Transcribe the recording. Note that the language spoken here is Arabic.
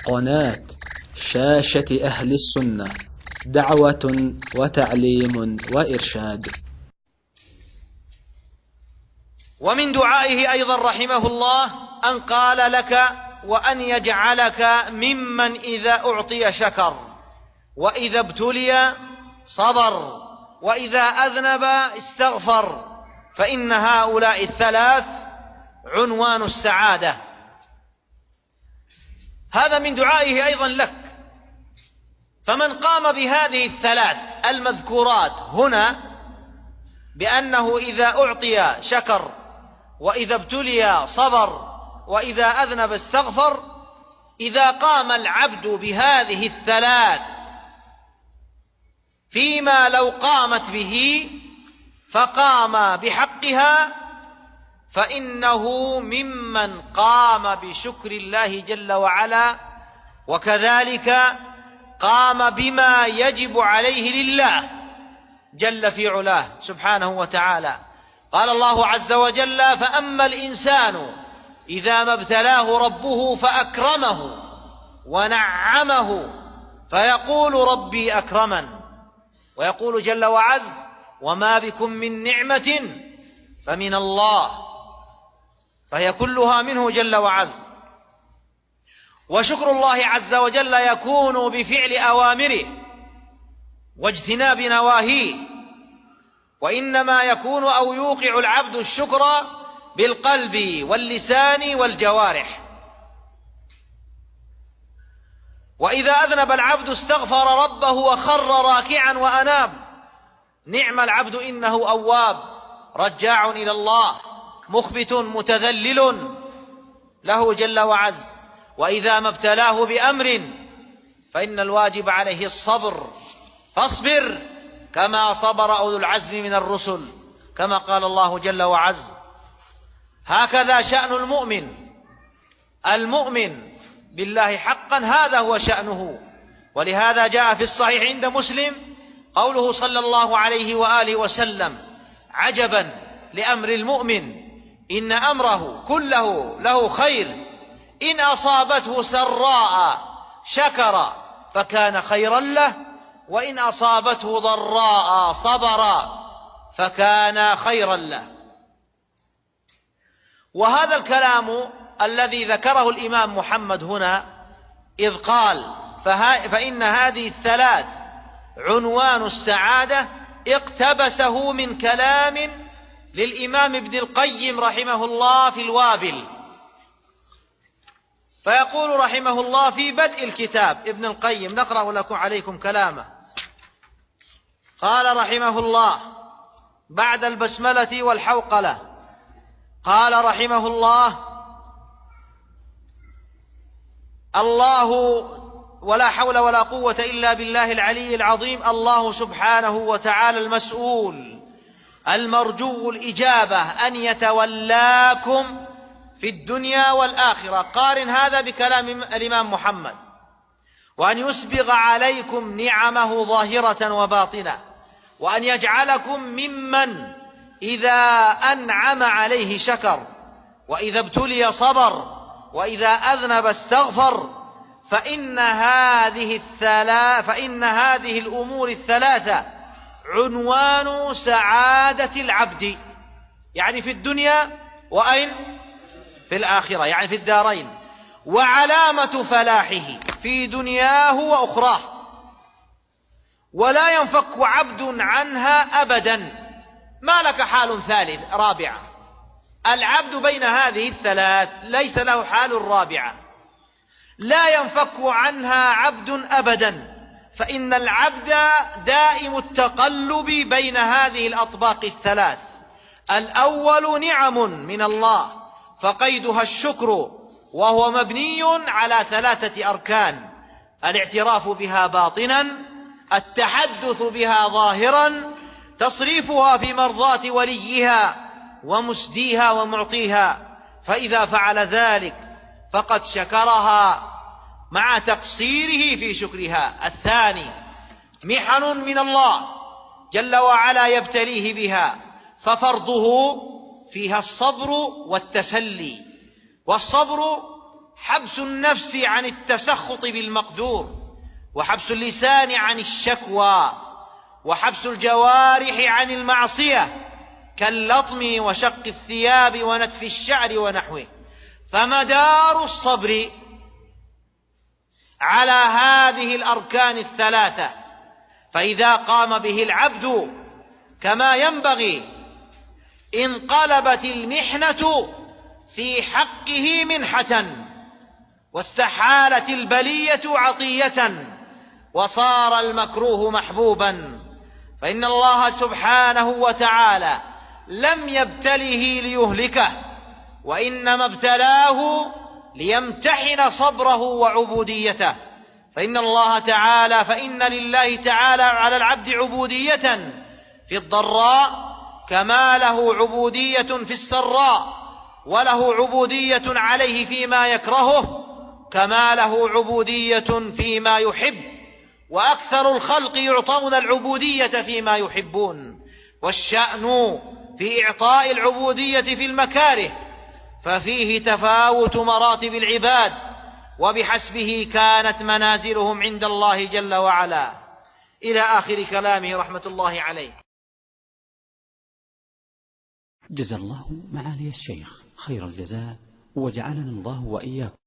قناة شاشة أهل السنة، دعوة وتعليم وإرشاد. ومن دعائه أيضا رحمه الله أن قال لك وأن يجعلك ممن إذا أعطي شكر، وإذا ابتلي صبر، وإذا أذنب استغفر، فإن هؤلاء الثلاث عنوان السعادة. هذا من دعائه أيضا لك. فمن قام بهذه الثلاث المذكورات هنا، بأنه إذا أعطي شكر، وإذا ابتلي صبر، وإذا أذنب استغفر، إذا قام العبد بهذه الثلاث فيما لو قامت به فقام بحقها، فإنه ممن قام بشكر الله جل وعلا، وكذلك قام بما يجب عليه لله جل في علاه سبحانه وتعالى. قال الله عز وجل: فأما الإنسان إذا ما ابتلاه ربه فأكرمه ونعمه فيقول ربي أكرمن، ويقول جل وعز: وما بكم من نعمة فمن الله، فهي كلها منه جل وعز. وشكر الله عز وجل يكون بفعل أوامره واجتناب نواهيه، وإنما يكون أو يوقع العبد الشكر بالقلب واللسان والجوارح. وإذا أذنب العبد استغفر ربه وخر راكعا وأناب. نعم العبد إنه أواب رجاع إلى الله، مخبت متذلل له جل وعز. وإذا ما ابتلاه بأمر فإن الواجب عليه الصبر، فاصبر كما صبر أولو العزم من الرسل، كما قال الله جل وعز. هكذا شأن المؤمن بالله حقا، هذا هو شأنه. ولهذا جاء في الصحيح عند مسلم قوله صلى الله عليه وآله وسلم: عجبا لأمر المؤمن، إن أمره كله له خير، إن أصابته سراء شكر فكان خيرا له، وإن أصابته ضراء صبر فكان خيرا له. وهذا الكلام الذي ذكره الإمام محمد هنا إذ قال فإن هذه الثلاث عنوان السعادة، اقتبسه من كلام للإمام ابن القيم رحمه الله في الوابل. فيقول رحمه الله في بدء الكتاب ابن القيم، نقرأ لكم عليكم كلامه. قال رحمه الله بعد البسملة والحوقلة، قال رحمه الله: الله ولا حول ولا قوة إلا بالله العلي العظيم. الله سبحانه وتعالى المسؤول المرجو الإجابة أن يتولاكم في الدنيا والآخرة. قارن هذا بكلام الإمام محمد: وأن يسبغ عليكم نعمه ظاهرة وباطنة، وأن يجعلكم ممن إذا أنعم عليه شكر، وإذا ابتلي صبر، وإذا أذنب استغفر. فإن هذه الأمور الثلاثة عنوان سعادة العبد، يعني في الدنيا، وأين؟ في الآخرة، يعني في الدارين، وعلامة فلاحه في دنياه وأخراه، ولا ينفك عبد عنها أبدا. ما لك حال رابعة. العبد بين هذه الثلاث ليس له حال رابعة، لا ينفك عنها عبد أبدا، فإن العبد دائم التقلب بين هذه الأطباق الثلاث. الأول نعم من الله فقيدها الشكر، وهو مبني على ثلاثة أركان: الاعتراف بها باطنا، التحدث بها ظاهرا، تصريفها في مرضاة وليها ومسديها ومعطيها. فإذا فعل ذلك فقد شكرها مع تقصيره في شكرها. الثاني محن من الله جل وعلا يبتليه بها، ففرضه فيها الصبر والتسلي. والصبر حبس النفس عن التسخط بالمقدور، وحبس اللسان عن الشكوى، وحبس الجوارح عن المعصية كاللطم وشق الثياب ونتف الشعر ونحوه. فمدار الصبر على هذه الأركان الثلاثة، فإذا قام به العبد كما ينبغي انقلبت المحنة في حقه منحة، واستحالت البلية عطية، وصار المكروه محبوبا. فإن الله سبحانه وتعالى لم يبتله ليهلكه، وإنما ابتلاه ليمتحن صبره وعبوديته. فإن لله تعالى على العبد عبودية في الضراء كما له عبودية في السراء، وله عبودية عليه فيما يكرهه كما له عبودية فيما يحب، وأكثر الخلق يعطون العبودية فيما يحبون، والشأن في إعطاء العبودية في المكاره، ففيه تفاوت مراتب العباد، وبحسبه كانت منازلهم عند الله جل وعلا، إلى آخر كلامه رحمة الله عليه. جزا الله معالي الشيخ خير الجزاء، وجعلنا الله وإياكم